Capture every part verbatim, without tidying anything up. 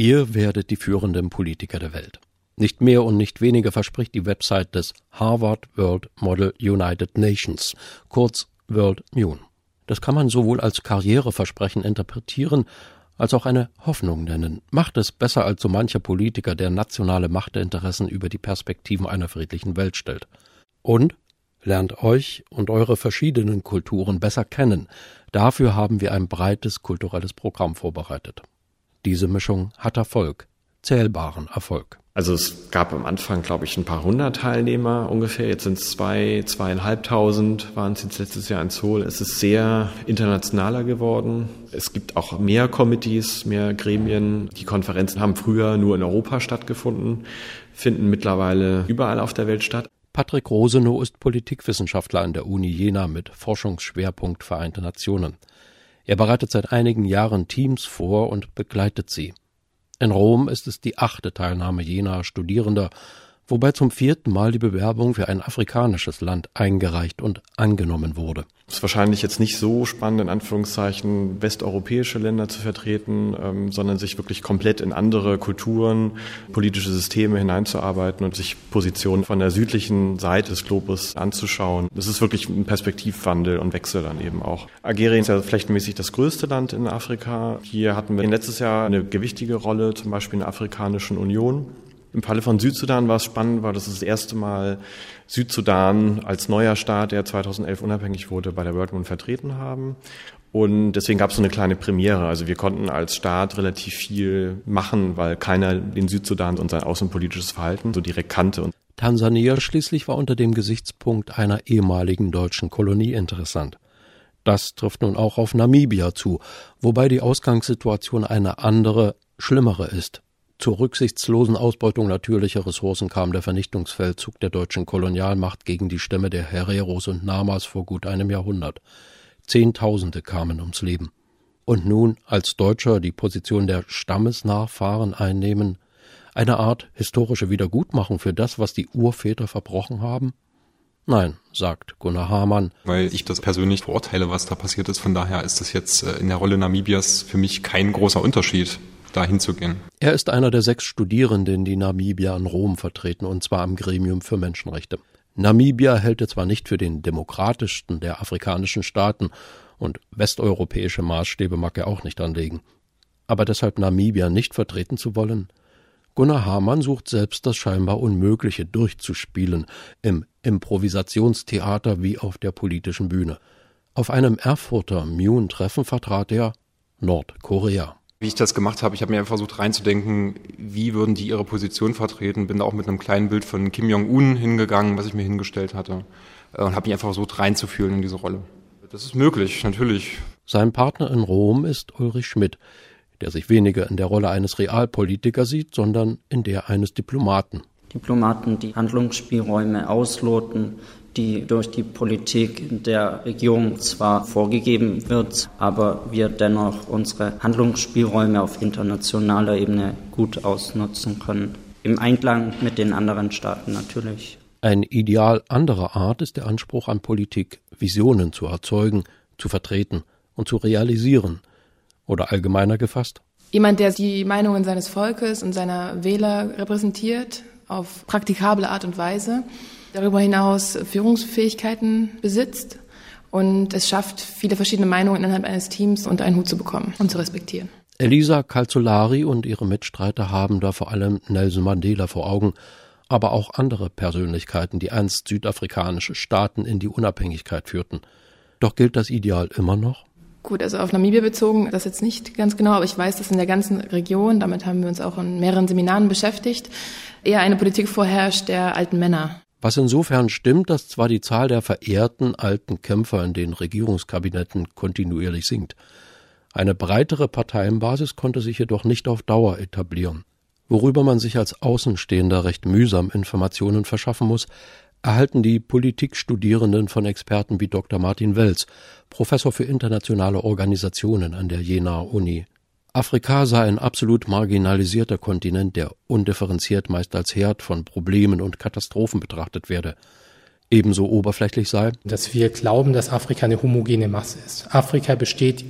Ihr werdet die führenden Politiker der Welt. Nicht mehr und nicht weniger verspricht die Website des Harvard World Model United Nations, kurz World Mune. Das kann man sowohl als Karriereversprechen interpretieren, als auch eine Hoffnung nennen. Macht es besser als so mancher Politiker, der nationale Machtinteressen über die Perspektiven einer friedlichen Welt stellt. Und lernt euch und eure verschiedenen Kulturen besser kennen. Dafür haben wir ein breites kulturelles Programm vorbereitet. Diese Mischung hat Erfolg, zählbaren Erfolg. Also es gab am Anfang, glaube ich, ein paar hundert Teilnehmer ungefähr. Jetzt sind es zwei, zweieinhalbtausend waren es jetzt letztes Jahr in Seoul. Es ist sehr internationaler geworden. Es gibt auch mehr Committees, mehr Gremien. Die Konferenzen haben früher nur in Europa stattgefunden, finden mittlerweile überall auf der Welt statt. Patrick Rosenow ist Politikwissenschaftler an der Uni Jena mit Forschungsschwerpunkt Vereinte Nationen. Er bereitet seit einigen Jahren Teams vor und begleitet sie. In Rom ist es die achte Teilnahme jener Studierender, wobei zum vierten Mal die Bewerbung für ein afrikanisches Land eingereicht und angenommen wurde. Es ist wahrscheinlich jetzt nicht so spannend, in Anführungszeichen, westeuropäische Länder zu vertreten, ähm, sondern sich wirklich komplett in andere Kulturen, politische Systeme hineinzuarbeiten und sich Positionen von der südlichen Seite des Globus anzuschauen. Das ist wirklich ein Perspektivwandel und Wechsel dann eben auch. Algerien ist ja flächenmäßig das größte Land in Afrika. Hier hatten wir letztes Jahr eine gewichtige Rolle, zum Beispiel in der Afrikanischen Union. Im Falle von Südsudan war es spannend, weil das das erste Mal Südsudan als neuer Staat, der zweitausendelf unabhängig wurde, bei der World Mune vertreten haben. Und deswegen gab es so eine kleine Premiere. Also wir konnten als Staat relativ viel machen, weil keiner den Südsudan und sein außenpolitisches Verhalten so direkt kannte. Tansania schließlich war unter dem Gesichtspunkt einer ehemaligen deutschen Kolonie interessant. Das trifft nun auch auf Namibia zu, wobei die Ausgangssituation eine andere, schlimmere ist. Zur rücksichtslosen Ausbeutung natürlicher Ressourcen kam der Vernichtungsfeldzug der deutschen Kolonialmacht gegen die Stämme der Hereros und Namas vor gut einem Jahrhundert. Zehntausende kamen ums Leben. Und nun als Deutscher die Position der Stammesnachfahren einnehmen, eine Art historische Wiedergutmachung für das, was die Urväter verbrochen haben? Nein, sagt Gunnar Hamann. Weil ich das persönlich verurteile, was da passiert ist. Von daher ist das jetzt in der Rolle Namibias für mich kein großer Unterschied, da hinzugehen. Er ist einer der sechs Studierenden, die Namibia in Rom vertreten, und zwar am Gremium für Menschenrechte. Namibia hält er zwar nicht für den demokratischsten der afrikanischen Staaten und westeuropäische Maßstäbe mag er auch nicht anlegen. Aber deshalb Namibia nicht vertreten zu wollen? Gunnar Hamann sucht selbst das scheinbar Unmögliche durchzuspielen, im Improvisationstheater wie auf der politischen Bühne. Auf einem Erfurter Mune-Treffen vertrat er Nordkorea. Wie ich das gemacht habe, ich habe mir einfach versucht reinzudenken, wie würden die ihre Position vertreten. Bin da auch mit einem kleinen Bild von Kim Jong-un hingegangen, was ich mir hingestellt hatte, und habe mich einfach versucht reinzufühlen in diese Rolle. Das ist möglich, natürlich. Sein Partner in Rom ist Ulrich Schmidt, der sich weniger in der Rolle eines Realpolitikers sieht, sondern in der eines Diplomaten. Diplomaten, die Handlungsspielräume ausloten, die durch die Politik der Regierung zwar vorgegeben wird, aber wir dennoch unsere Handlungsspielräume auf internationaler Ebene gut ausnutzen können. Im Einklang mit den anderen Staaten natürlich. Ein Ideal anderer Art ist der Anspruch an Politik, Visionen zu erzeugen, zu vertreten und zu realisieren. Oder allgemeiner gefasst? Jemand, der die Meinungen seines Volkes und seiner Wähler repräsentiert, auf praktikable Art und Weise, darüber hinaus Führungsfähigkeiten besitzt und es schafft, viele verschiedene Meinungen innerhalb eines Teams unter einen Hut zu bekommen und zu respektieren. Elisa Calzolari und ihre Mitstreiter haben da vor allem Nelson Mandela vor Augen, aber auch andere Persönlichkeiten, die einst südafrikanische Staaten in die Unabhängigkeit führten. Doch gilt das Ideal immer noch? Gut, also auf Namibia bezogen, das jetzt nicht ganz genau, aber ich weiß, dass in der ganzen Region, damit haben wir uns auch in mehreren Seminaren beschäftigt, eher eine Politik vorherrscht der alten Männer. Was insofern stimmt, dass zwar die Zahl der verehrten alten Kämpfer in den Regierungskabinetten kontinuierlich sinkt. Eine breitere Parteienbasis konnte sich jedoch nicht auf Dauer etablieren. Worüber man sich als Außenstehender recht mühsam Informationen verschaffen muss, erhalten die Politikstudierenden von Experten wie Doktor Martin Welz, Professor für internationale Organisationen an der Jenaer Uni. Afrika sei ein absolut marginalisierter Kontinent, der undifferenziert meist als Herd von Problemen und Katastrophen betrachtet werde. Ebenso oberflächlich sei, dass wir glauben, dass Afrika eine homogene Masse ist. Afrika besteht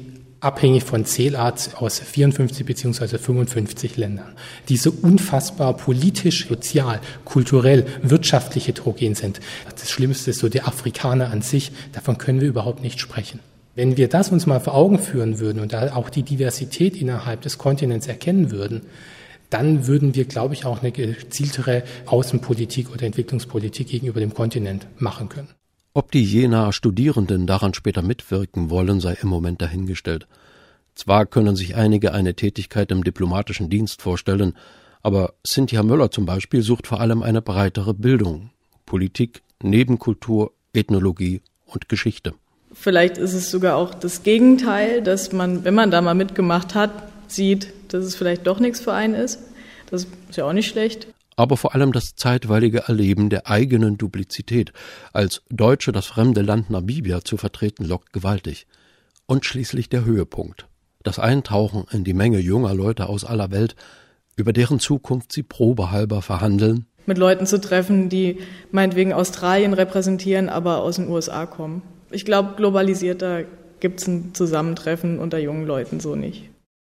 abhängig von Zählart aus vierundfünfzig beziehungsweise fünfundfünfzig Ländern, die so unfassbar politisch, sozial, kulturell, wirtschaftlich heterogen sind. Das Schlimmste ist so der Afrikaner an sich, davon können wir überhaupt nicht sprechen. Wenn wir das uns mal vor Augen führen würden und da auch die Diversität innerhalb des Kontinents erkennen würden, dann würden wir, glaube ich, auch eine gezieltere Außenpolitik oder Entwicklungspolitik gegenüber dem Kontinent machen können. Ob die Jenaer Studierenden daran später mitwirken wollen, sei im Moment dahingestellt. Zwar können sich einige eine Tätigkeit im diplomatischen Dienst vorstellen, aber Cynthia Möller zum Beispiel sucht vor allem eine breitere Bildung. Politik, Nebenkultur, Ethnologie und Geschichte. Vielleicht ist es sogar auch das Gegenteil, dass man, wenn man da mal mitgemacht hat, sieht, dass es vielleicht doch nichts für einen ist. Das ist ja auch nicht schlecht. Aber vor allem das zeitweilige Erleben der eigenen Duplizität, als Deutsche das fremde Land Namibia zu vertreten, lockt gewaltig. Und schließlich der Höhepunkt. Das Eintauchen in die Menge junger Leute aus aller Welt, über deren Zukunft sie probehalber verhandeln. Mit Leuten zu treffen, die meinetwegen Australien repräsentieren, aber aus den U S A kommen. Ich glaube, globalisierter gibt es ein Zusammentreffen unter jungen Leuten so nicht.